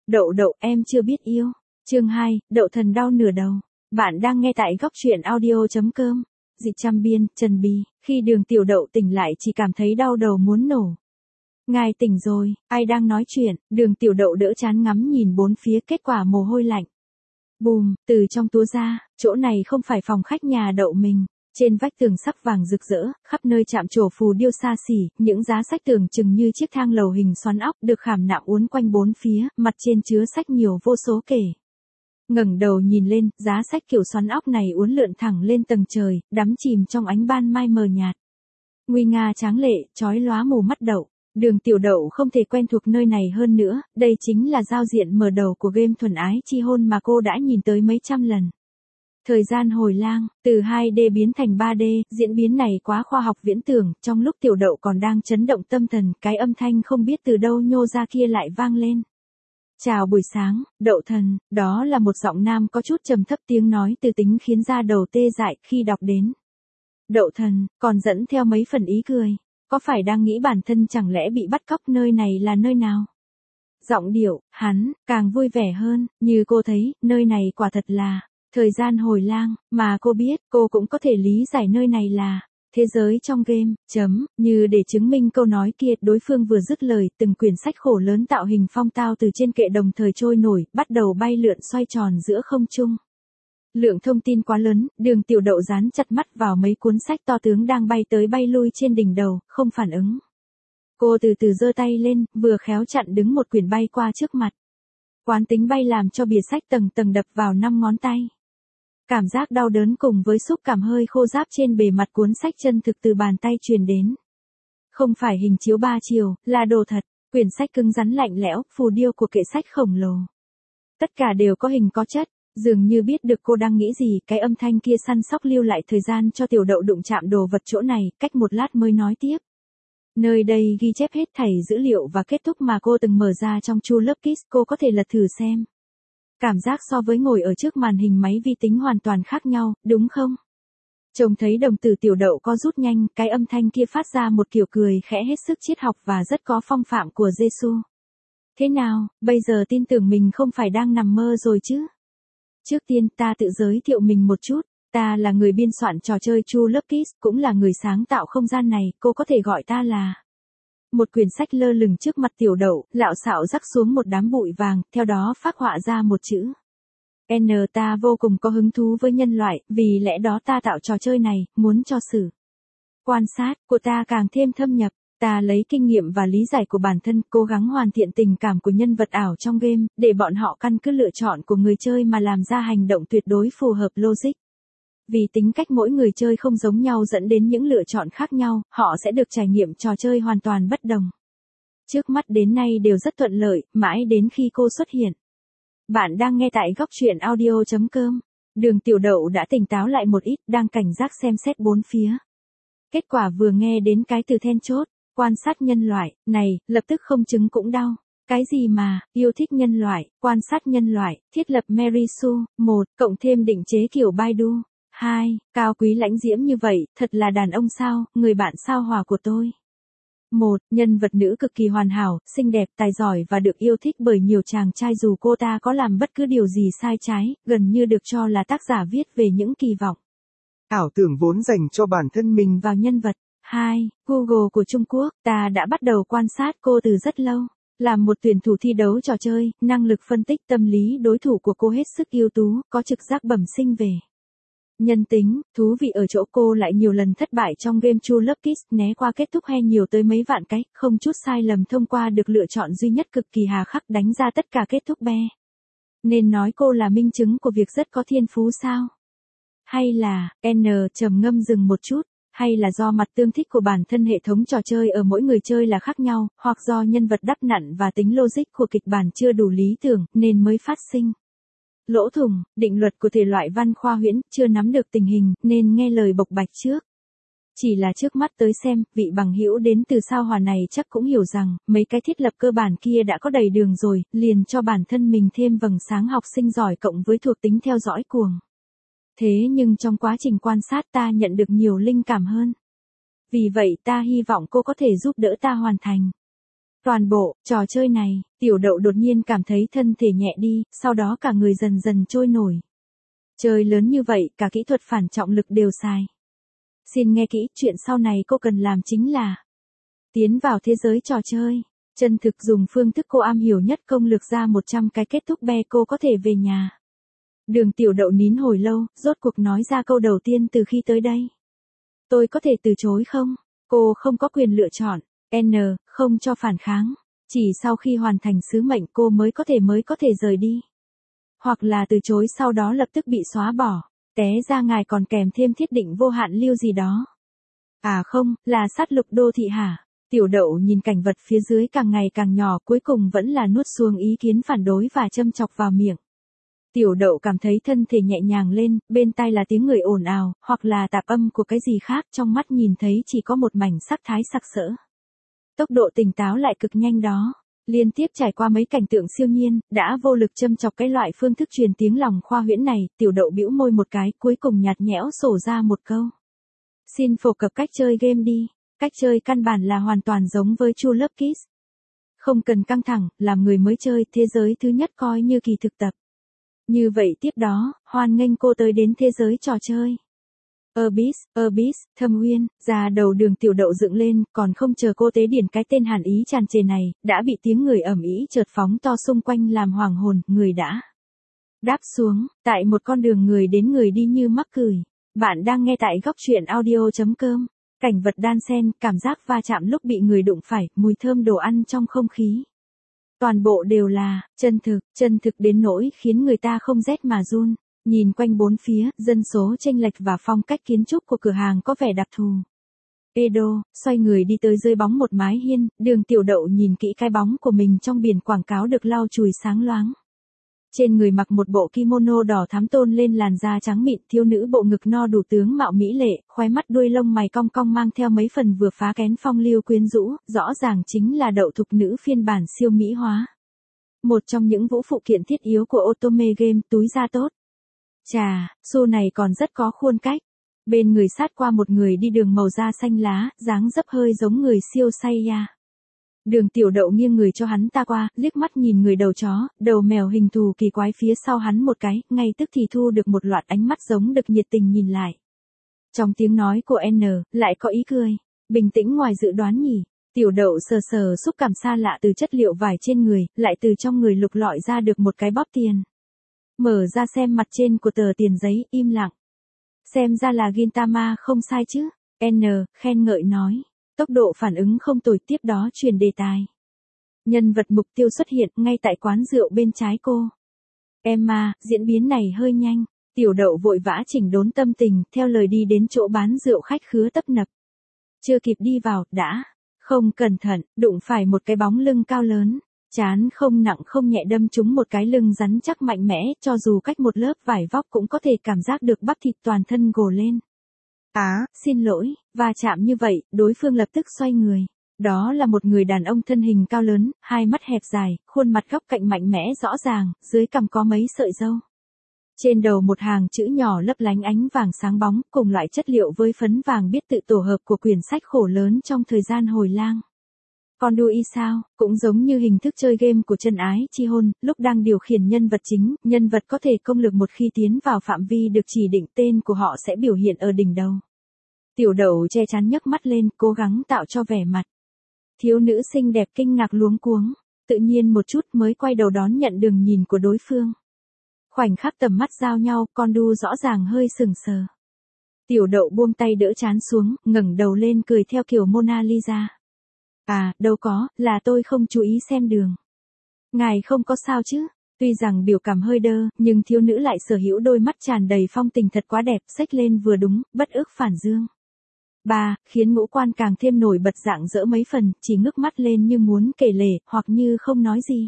Đậu đậu em chưa biết yêu. Chương 2, đậu thần đau nửa đầu. Bạn đang nghe tại góc truyện audio.com. Dịch trăm biên, Trần Bì, khi Đường Tiểu Đậu tỉnh lại chỉ cảm thấy đau đầu muốn nổ. Ngài tỉnh rồi, ai đang nói chuyện? Đường Tiểu Đậu đỡ chán ngắm nhìn bốn phía, kết quả mồ hôi lạnh. Bùm, từ trong túa ra, chỗ này không phải phòng khách nhà đậu mình. Trên vách tường sắc vàng rực rỡ, khắp nơi chạm trổ phù điêu xa xỉ, những giá sách tưởng chừng như chiếc thang lầu hình xoắn ốc được khảm nạm uốn quanh bốn phía, mặt trên chứa sách nhiều vô số kể. Ngẩng đầu nhìn lên, giá sách kiểu xoắn ốc này uốn lượn thẳng lên tầng trời, đắm chìm trong ánh ban mai mờ nhạt. Nguy nga tráng lệ, chói lóa mù mắt đậu. Đường Tiểu Đậu không thể quen thuộc nơi này hơn nữa, đây chính là giao diện mở đầu của game thuần ái chi hôn mà cô đã nhìn tới mấy trăm lần. Thời gian hồi lang, từ 2D biến thành 3D, diễn biến này quá khoa học viễn tưởng, trong lúc Tiểu Đậu còn đang chấn động tâm thần, cái âm thanh không biết từ đâu nhô ra kia lại vang lên. Chào buổi sáng, Đậu thần, đó là một giọng nam có chút trầm thấp, tiếng nói từ tính khiến da đầu tê dại khi đọc đến. Đậu thần, còn dẫn theo mấy phần ý cười, có phải đang nghĩ bản thân chẳng lẽ bị bắt cóc, nơi này là nơi nào? Giọng điệu, hắn, càng vui vẻ hơn, như cô thấy, nơi này quả thật là thời gian hồi lang, mà cô biết, cô cũng có thể lý giải nơi này là thế giới trong game, như để chứng minh câu nói kia, đối phương vừa dứt lời, từng quyển sách khổ lớn tạo hình phong tao từ trên kệ đồng thời trôi nổi, bắt đầu bay lượn xoay tròn giữa không trung. Lượng thông tin quá lớn, Đường Tiểu Đậu dán chặt mắt vào mấy cuốn sách to tướng đang bay tới bay lui trên đỉnh đầu, không phản ứng. Cô từ từ giơ tay lên, vừa khéo chặn đứng một quyển bay qua trước mặt. Quán tính bay làm cho bìa sách tầng tầng đập vào 5 ngón tay. Cảm giác đau đớn cùng với xúc cảm hơi khô ráp trên bề mặt cuốn sách chân thực từ bàn tay truyền đến. Không phải hình chiếu 3 chiều, là đồ thật, quyển sách cứng rắn lạnh lẽo, phù điêu của kệ sách khổng lồ. Tất cả đều có hình có chất, dường như biết được cô đang nghĩ gì, cái âm thanh kia săn sóc lưu lại thời gian cho Tiểu Đậu đụng chạm đồ vật chỗ này, cách một lát mới nói tiếp. Nơi đây ghi chép hết thảy dữ liệu và kết thúc mà cô từng mở ra trong True Love Kiss, cô có thể lật thử xem. Cảm giác so với ngồi ở trước màn hình máy vi tính hoàn toàn khác nhau, đúng không? Trông thấy đồng tử Tiểu Đậu co rút nhanh, cái âm thanh kia phát ra một kiểu cười khẽ hết sức triết học và rất có phong phạm của Giêsu. Thế nào, bây giờ tin tưởng mình không phải đang nằm mơ rồi chứ? Trước tiên ta tự giới thiệu mình một chút, ta là người biên soạn trò chơi True Love Kiss, cũng là người sáng tạo không gian này, cô có thể gọi ta là. Một quyển sách lơ lửng trước mặt Tiểu Đậu, lạo xạo rắc xuống một đám bụi vàng, theo đó phác họa ra một chữ. Ta vô cùng có hứng thú với nhân loại, vì lẽ đó ta tạo trò chơi này, muốn cho sự quan sát của ta càng thêm thâm nhập. Ta lấy kinh nghiệm và lý giải của bản thân, cố gắng hoàn thiện tình cảm của nhân vật ảo trong game, để bọn họ căn cứ lựa chọn của người chơi mà làm ra hành động tuyệt đối phù hợp logic. Vì tính cách mỗi người chơi không giống nhau dẫn đến những lựa chọn khác nhau, họ sẽ được trải nghiệm trò chơi hoàn toàn bất đồng. Trước mắt đến nay đều rất thuận lợi, mãi đến khi cô xuất hiện. Bạn đang nghe tại góc truyện audio.com. Đường Tiểu Đậu đã tỉnh táo lại một ít, đang cảnh giác xem xét bốn phía. Kết quả vừa nghe đến cái từ then chốt, quan sát nhân loại, này, lập tức không chứng cũng đau. Cái gì mà, yêu thích nhân loại, quan sát nhân loại, thiết lập Mary Sue, 1, cộng thêm định chế kiểu Baidu. 2, cao quý lãnh diễm như vậy, thật là đàn ông sao, người bạn sao hòa của tôi. 1, nhân vật nữ cực kỳ hoàn hảo, xinh đẹp, tài giỏi và được yêu thích bởi nhiều chàng trai dù cô ta có làm bất cứ điều gì sai trái, gần như được cho là tác giả viết về những kỳ vọng. Ảo tưởng vốn dành cho bản thân mình vào nhân vật. 2, Google của Trung Quốc, ta đã bắt đầu quan sát cô từ rất lâu. Làm một tuyển thủ thi đấu trò chơi, năng lực phân tích tâm lý đối thủ của cô hết sức ưu tú, có trực giác bẩm sinh về nhân tính. Thú vị ở chỗ cô lại nhiều lần thất bại trong game True Love Kiss, né qua kết thúc hay nhiều tới mấy vạn cái, không chút sai lầm thông qua được lựa chọn duy nhất cực kỳ hà khắc đánh ra tất cả kết thúc be. Nên nói cô là minh chứng của việc rất có thiên phú sao? Hay là, trầm ngâm dừng một chút, hay là do mặt tương thích của bản thân hệ thống trò chơi ở mỗi người chơi là khác nhau, hoặc do nhân vật đắp nặn và tính logic của kịch bản chưa đủ lý tưởng, nên mới phát sinh lỗ thủng, định luật của thể loại văn khoa huyễn, chưa nắm được tình hình, nên nghe lời bộc bạch trước. Chỉ là trước mắt tới xem, vị bằng hữu đến từ sao Hỏa này chắc cũng hiểu rằng, mấy cái thiết lập cơ bản kia đã có đầy đường rồi, liền cho bản thân mình thêm vầng sáng học sinh giỏi cộng với thuộc tính theo dõi cuồng. Thế nhưng trong quá trình quan sát ta nhận được nhiều linh cảm hơn. Vì vậy ta hy vọng cô có thể giúp đỡ ta hoàn thành Toàn bộ, trò chơi này, tiểu đậu đột nhiên cảm thấy thân thể nhẹ đi, sau đó cả người dần dần trôi nổi. Chơi lớn như vậy, cả kỹ thuật phản trọng lực đều xài. Xin nghe kỹ, chuyện sau này cô cần làm chính là tiến vào thế giới trò chơi. Chân thực dùng phương thức cô am hiểu nhất công lược ra 100 cái kết thúc be cô có thể về nhà. Đường tiểu đậu nín hồi lâu, rốt cuộc nói ra câu đầu tiên từ khi tới đây. Tôi có thể từ chối không? Cô không có quyền lựa chọn. N, không cho phản kháng. Chỉ sau khi hoàn thành sứ mệnh cô mới có thể rời đi. Hoặc là từ chối sau đó lập tức bị xóa bỏ. Té ra ngài còn kèm thêm thiết định vô hạn lưu gì đó. À không, là sát lục đô thị hả? Tiểu đậu nhìn cảnh vật phía dưới càng ngày càng nhỏ cuối cùng vẫn là nuốt xuống ý kiến phản đối và châm chọc vào miệng. Tiểu đậu cảm thấy thân thể nhẹ nhàng lên, bên tai là tiếng người ồn ào, hoặc là tạp âm của cái gì khác, trong mắt nhìn thấy chỉ có một mảnh sắc thái sặc sỡ. Tốc độ tỉnh táo lại cực nhanh đó. Liên tiếp trải qua mấy cảnh tượng siêu nhiên, đã vô lực châm chọc cái loại phương thức truyền tiếng lòng khoa huyễn này, tiểu đậu bĩu môi một cái, cuối cùng nhạt nhẽo sổ ra một câu. Xin phổ cập cách chơi game đi. Cách chơi căn bản là hoàn toàn giống với True Love Kiss. Không cần căng thẳng, làm người mới chơi, thế giới thứ nhất coi như kỳ thực tập. Như vậy tiếp đó, hoan nghênh cô tới đến thế giới trò chơi. Abyss, Thâm Uyên, ra đầu đường tiểu đậu dựng lên, còn không chờ cô tế điển cái tên hàn ý tràn trề này, đã bị tiếng người ầm ĩ chợt phóng to xung quanh làm hoàng hồn, người đã đáp xuống, tại một con đường người đến người đi như mắc cười. Bạn đang nghe tại góc truyện audio.com. Cảnh vật đan xen, cảm giác va chạm lúc bị người đụng phải, mùi thơm đồ ăn trong không khí. Toàn bộ đều là chân thực đến nỗi khiến người ta không rét mà run. Nhìn quanh bốn phía, dân số chênh lệch và phong cách kiến trúc của cửa hàng có vẻ đặc thù. Edo, xoay người đi tới dưới bóng một mái hiên, đường tiểu đậu nhìn kỹ cái bóng của mình trong biển quảng cáo được lau chùi sáng loáng. Trên người mặc một bộ kimono đỏ thắm tôn lên làn da trắng mịn, thiếu nữ bộ ngực no đủ tướng mạo mỹ lệ, khóe mắt đuôi lông mày cong cong mang theo mấy phần vừa phá kén phong lưu quyến rũ, rõ ràng chính là đậu thục nữ phiên bản siêu mỹ hóa. Một trong những vũ phụ kiện thiết yếu của Otome Game, túi da tốt. Chà, xu này còn rất có khuôn cách. Bên người sát qua một người đi đường màu da xanh lá, dáng dấp hơi giống người siêu Saiya. Đường tiểu đậu nghiêng người cho hắn ta qua, liếc mắt nhìn người đầu chó, đầu mèo hình thù kỳ quái phía sau hắn một cái, ngay tức thì thu được một loạt ánh mắt giống được nhiệt tình nhìn lại. Trong tiếng nói của N, lại có ý cười, bình tĩnh ngoài dự đoán nhỉ. Tiểu đậu sờ sờ xúc cảm xa lạ từ chất liệu vải trên người, lại từ trong người lục lọi ra được một cái bóp tiền. Mở ra xem mặt trên của tờ tiền giấy, im lặng. Xem ra là Gintama không sai chứ. N, khen ngợi nói. Tốc độ phản ứng không tồi, tiếp đó chuyển đề tài. Nhân vật mục tiêu xuất hiện ngay tại quán rượu bên trái cô. Emma, diễn biến này hơi nhanh. Tiểu đậu vội vã chỉnh đốn tâm tình, theo lời đi đến chỗ bán rượu khách khứa tấp nập. Chưa kịp đi vào, đã không cẩn thận, đụng phải một cái bóng lưng cao lớn. Chán không nặng không nhẹ đâm trúng một cái lưng rắn chắc mạnh mẽ, cho dù cách một lớp vải vóc cũng có thể cảm giác được bắp thịt toàn thân gồ lên. Xin lỗi, va chạm như vậy, đối phương lập tức xoay người. Đó là một người đàn ông thân hình cao lớn, hai mắt hẹp dài, khuôn mặt góc cạnh mạnh mẽ rõ ràng, dưới cằm có mấy sợi râu. Trên đầu một hàng chữ nhỏ lấp lánh ánh vàng sáng bóng, cùng loại chất liệu với phấn vàng biết tự tổ hợp của quyển sách khổ lớn trong thời gian hồi lang. Còn đuôi sao, cũng giống như hình thức chơi game của Chân Ái Chi Hôn, lúc đang điều khiển nhân vật chính, nhân vật có thể công lực một khi tiến vào phạm vi được chỉ định, tên của họ sẽ biểu hiện ở đỉnh đầu. Tiểu đậu che chắn nhấc mắt lên, cố gắng tạo cho vẻ mặt. Thiếu nữ xinh đẹp kinh ngạc luống cuống, tự nhiên một chút mới quay đầu đón nhận đường nhìn của đối phương. Khoảnh khắc tầm mắt giao nhau, con đu rõ ràng hơi sừng sờ. Tiểu đậu buông tay đỡ trán xuống, ngẩng đầu lên cười theo kiểu Mona Lisa. Đâu có, là tôi không chú ý xem đường. Ngài không có sao chứ? Tuy rằng biểu cảm hơi đơ, nhưng thiếu nữ lại sở hữu đôi mắt tràn đầy phong tình thật quá đẹp, xếch lên vừa đúng, bất ức phản dương. Khiến ngũ quan càng thêm nổi bật rạng rỡ mấy phần, chỉ ngước mắt lên như muốn kể lể, hoặc như không nói gì.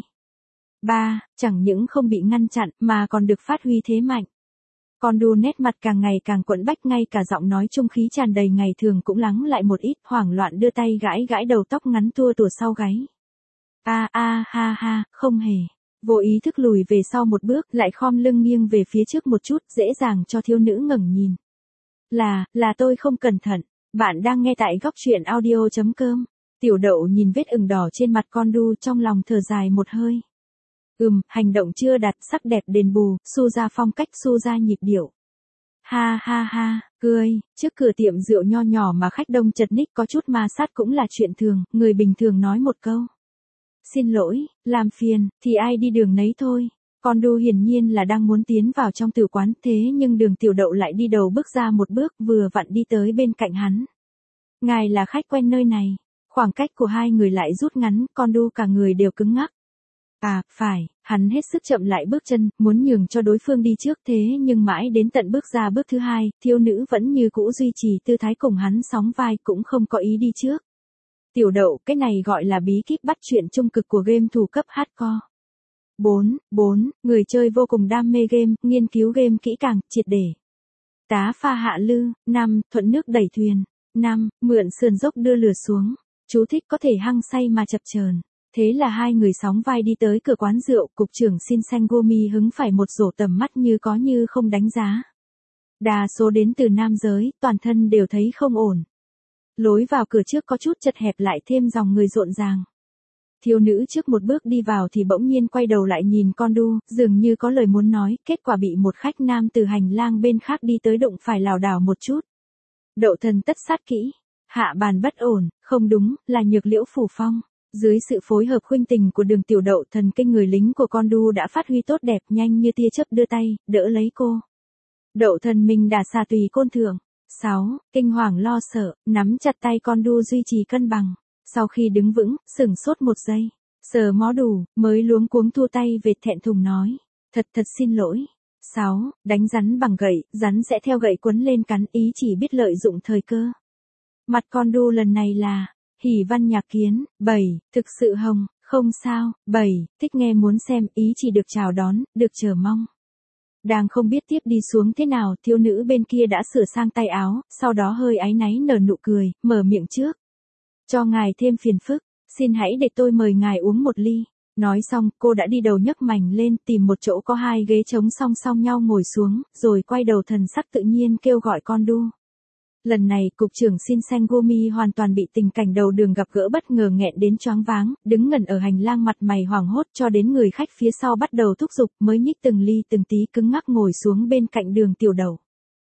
Chẳng những không bị ngăn chặn, mà còn được phát huy thế mạnh. Con đu nét mặt càng ngày càng quẫn bách, ngay cả giọng nói trung khí tràn đầy ngày thường cũng lắng lại một ít, hoảng loạn đưa tay gãi gãi đầu tóc ngắn tua tủa sau gáy. Không hề. Vô ý thức lùi về sau một bước, lại khom lưng nghiêng về phía trước một chút, dễ dàng cho thiếu nữ ngẩng nhìn. Là tôi không cẩn thận. Bạn đang nghe tại góc truyện audio.com. Tiểu đậu nhìn vết ửng đỏ trên mặt con đu trong lòng thở dài một hơi. Hành động chưa đạt sắc đẹp đền bù, su ra phong cách su ra nhịp điệu. Ha ha ha, cười, trước cửa tiệm rượu nho nhỏ mà khách đông chật ních có chút ma sát cũng là chuyện thường, người bình thường nói một câu. Xin lỗi, làm phiền, thì ai đi đường nấy thôi. Con đu hiển nhiên là đang muốn tiến vào trong tử quán thế nhưng đường tiểu đậu lại đi đầu bước ra một bước vừa vặn đi tới bên cạnh hắn. Ngài là khách quen nơi này. Khoảng cách của hai người lại rút ngắn, con đu cả người đều cứng ngắc. À, phải, hắn hết sức chậm lại bước chân, muốn nhường cho đối phương đi trước thế nhưng mãi đến tận bước ra bước thứ hai, thiếu nữ vẫn như cũ duy trì tư thái cùng hắn sóng vai cũng không có ý đi trước. Tiểu đậu, cái này gọi là bí kíp bắt chuyện trung cực của game thủ cấp hardcore. 4. Người chơi vô cùng đam mê game, nghiên cứu game kỹ càng, triệt để. Tá pha hạ lư. 5. Thuận nước đẩy thuyền. 5. Mượn sườn dốc đưa lửa xuống. Chú thích có thể hăng say mà chập chờn. Thế là hai người sóng vai đi tới cửa quán rượu, cục trưởng Shinsengomi hứng phải một rổ tầm mắt như có như không đánh giá. Đa số đến từ nam giới, toàn thân đều thấy không ổn. Lối vào cửa trước có chút chật hẹp lại thêm dòng người rộn ràng. Thiếu nữ trước một bước đi vào thì bỗng nhiên quay đầu lại nhìn con đu, dường như có lời muốn nói, kết quả bị một khách nam từ hành lang bên khác đi tới đụng phải lảo đảo một chút. Đậu thần tất sát kỹ, hạ bàn bất ổn, không đúng, là nhược liễu phủ phong. Dưới sự phối hợp huynh tình của đường tiểu đậu, thần kinh người lính của con đu đã phát huy tốt đẹp, nhanh như tia chớp đưa tay, đỡ lấy cô. Đậu thần mình đà xà tùy côn thượng. 6. Kinh hoàng lo sợ, nắm chặt tay con đu duy trì cân bằng. Sau khi đứng vững, sửng sốt một giây. Sờ mó đủ, mới luống cuống thua tay về thẹn thùng nói. Thật xin lỗi. 6. Đánh rắn bằng gậy, rắn sẽ theo gậy quấn lên cắn, ý chỉ biết lợi dụng thời cơ. Mặt con đu lần này là hỉ văn nhạc kiến. 7. Thực sự hồng, không sao. 7. Thích nghe muốn xem, ý chỉ được chào đón, được chờ mong. Đang không biết tiếp đi xuống thế nào, thiếu nữ bên kia đã sửa sang tay áo, sau đó hơi áy náy nở nụ cười, mở miệng trước. Cho ngài thêm phiền phức, xin hãy để tôi mời ngài uống một ly. Nói xong, cô đã đi đầu nhấc mảnh lên tìm một chỗ có hai ghế trống song song nhau ngồi xuống, rồi quay đầu thần sắc tự nhiên kêu gọi con đu. Lần này, cục trưởng Shinsengomi hoàn toàn bị tình cảnh đầu đường gặp gỡ bất ngờ nghẹn đến choáng váng, đứng ngẩn ở hành lang mặt mày hoảng hốt cho đến người khách phía sau bắt đầu thúc giục mới nhích từng ly từng tí cứng ngắc ngồi xuống bên cạnh đường tiểu đậu.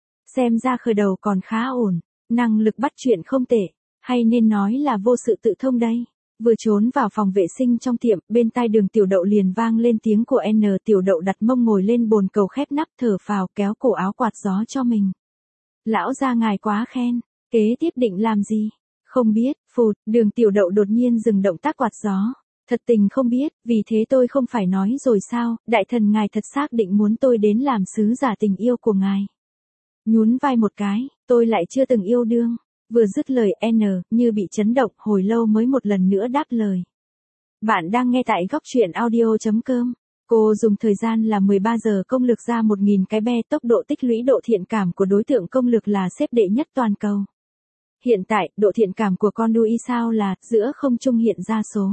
Xem ra khởi đầu còn khá ổn, năng lực bắt chuyện không tệ, hay nên nói là vô sự tự thông đây. Vừa trốn vào phòng vệ sinh trong tiệm, bên tai đường tiểu đậu liền vang lên tiếng của N. Tiểu đậu đặt mông ngồi lên bồn cầu khép nắp thở phào kéo cổ áo quạt gió cho mình. Lão gia ngài quá khen, kế tiếp định làm gì? Không biết, phụt, đường tiểu đậu đột nhiên dừng động tác quạt gió. Thật tình không biết, vì thế tôi không phải nói rồi sao, đại thần ngài thật xác định muốn tôi đến làm sứ giả tình yêu của ngài. Nhún vai một cái, tôi lại chưa từng yêu đương. Vừa dứt lời N, như bị chấn động, hồi lâu mới một lần nữa đáp lời. Bạn đang nghe tại góc truyện audio.com. Cô dùng thời gian là 13 giờ công lực ra 1.000 cái be, tốc độ tích lũy độ thiện cảm của đối tượng công lực là xếp đệ nhất toàn cầu. Hiện tại, độ thiện cảm của con đu sao là, giữa không trung hiện ra số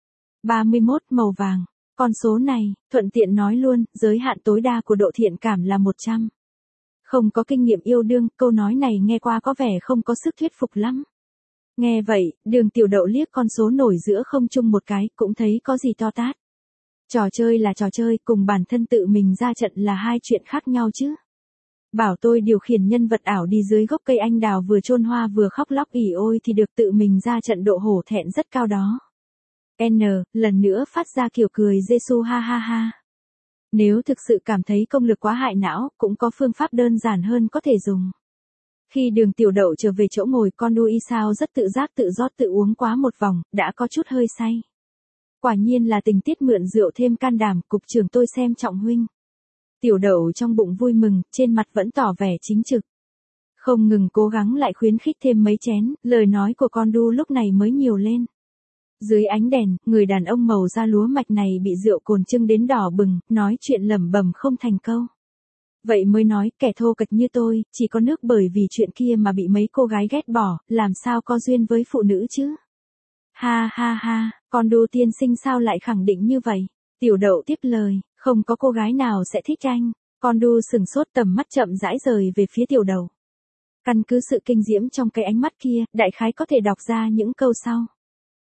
31 màu vàng. Con số này, thuận tiện nói luôn, giới hạn tối đa của độ thiện cảm là 100. Không có kinh nghiệm yêu đương, câu nói này nghe qua có vẻ không có sức thuyết phục lắm. Nghe vậy, đường tiểu đậu liếc con số nổi giữa không trung một cái, cũng thấy có gì to tát. Trò chơi là trò chơi, cùng bản thân tự mình ra trận là hai chuyện khác nhau chứ. Bảo tôi điều khiển nhân vật ảo đi dưới gốc cây anh đào vừa chôn hoa vừa khóc lóc ỉ ôi thì được, tự mình ra trận độ hổ thẹn rất cao đó. N, lần nữa phát ra kiểu cười Giêsu ha ha ha. Nếu thực sự cảm thấy công lực quá hại não, cũng có phương pháp đơn giản hơn có thể dùng. Khi đường tiểu đậu trở về chỗ ngồi, con đu sao rất tự giác tự rót tự uống quá một vòng, đã có chút hơi say. Quả nhiên là tình tiết mượn rượu thêm can đảm, cục trưởng tôi xem trọng huynh. Tiểu đậu trong bụng vui mừng, trên mặt vẫn tỏ vẻ chính trực. Không ngừng cố gắng lại khuyến khích thêm mấy chén, lời nói của con đu lúc này mới nhiều lên. Dưới ánh đèn, người đàn ông màu da lúa mạch này bị rượu cồn chưng đến đỏ bừng, nói chuyện lẩm bẩm không thành câu. Vậy mới nói, kẻ thô kệch như tôi, chỉ có nước bởi vì chuyện kia mà bị mấy cô gái ghét bỏ, làm sao có duyên với phụ nữ chứ? Ha ha ha, con đu tiên sinh sao lại khẳng định như vậy? Tiểu đậu tiếp lời, không có cô gái nào sẽ thích anh. Con đu sừng sốt, tầm mắt chậm rãi rời về phía tiểu đậu. Căn cứ sự kinh diễm trong cái ánh mắt kia, đại khái có thể đọc ra những câu sau.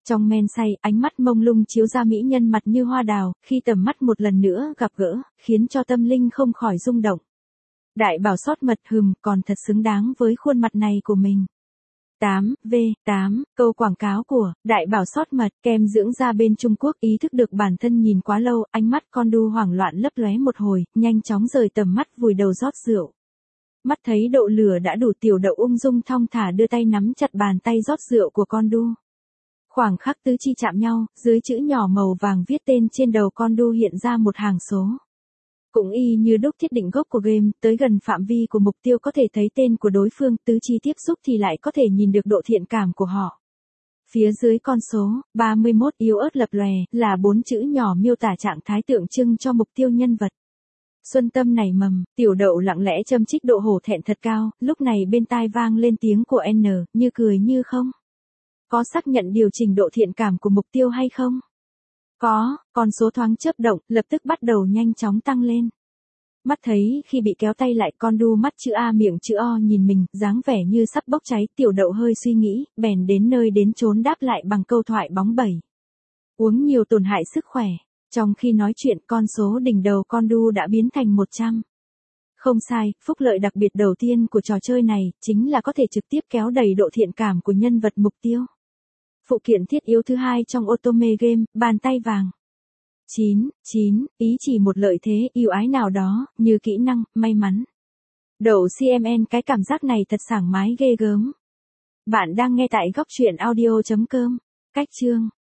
Trong men say, ánh mắt mông lung chiếu ra mỹ nhân mặt như hoa đào, khi tầm mắt một lần nữa gặp gỡ, khiến cho tâm linh không khỏi rung động. Đại bảo sót mật còn thật xứng đáng với khuôn mặt này của mình. 8V8, câu quảng cáo của Đại bảo sót mật, kem dưỡng da bên Trung Quốc. Ý thức được bản thân nhìn quá lâu, ánh mắt con đu hoảng loạn lấp lóe một hồi, nhanh chóng rời tầm mắt vùi đầu rót rượu. Mắt thấy độ lửa đã đủ, tiểu đậu ung dung thong thả đưa tay nắm chặt bàn tay rót rượu của con đu. Khoảng khắc tứ chi chạm nhau, dưới chữ nhỏ màu vàng viết tên trên đầu con đu hiện ra một hàng số. Cũng y như đúc thiết định gốc của game, tới gần phạm vi của mục tiêu có thể thấy tên của đối phương, tứ chi tiếp xúc thì lại có thể nhìn được độ thiện cảm của họ. Phía dưới con số 31 yếu ớt lập lòe là 4 chữ nhỏ miêu tả trạng thái tượng trưng cho mục tiêu nhân vật. Xuân tâm nảy mầm, tiểu đậu lặng lẽ châm chích độ hổ thẹn thật cao, lúc này bên tai vang lên tiếng của N, như cười như không. Có xác nhận điều chỉnh độ thiện cảm của mục tiêu hay không? Có, con số thoáng chớp động, lập tức bắt đầu nhanh chóng tăng lên. Mắt thấy khi bị kéo tay lại, con đu mắt chữ A miệng chữ O nhìn mình, dáng vẻ như sắp bốc cháy, tiểu đậu hơi suy nghĩ, bèn đến nơi đến chốn đáp lại bằng câu thoại bóng bẩy. Uống nhiều tổn hại sức khỏe. Trong khi nói chuyện, con số đỉnh đầu con đu đã biến thành 100. Không sai, phúc lợi đặc biệt đầu tiên của trò chơi này, chính là có thể trực tiếp kéo đẩy độ thiện cảm của nhân vật mục tiêu. Phụ kiện thiết yếu thứ hai trong Otome game, bàn tay vàng. 9, ý chỉ một lợi thế, ưu ái nào đó, như kỹ năng, may mắn. Đậu CMN, cái cảm giác này thật sảng mái ghê gớm. Bạn đang nghe tại góc truyện audio.com. Cách chương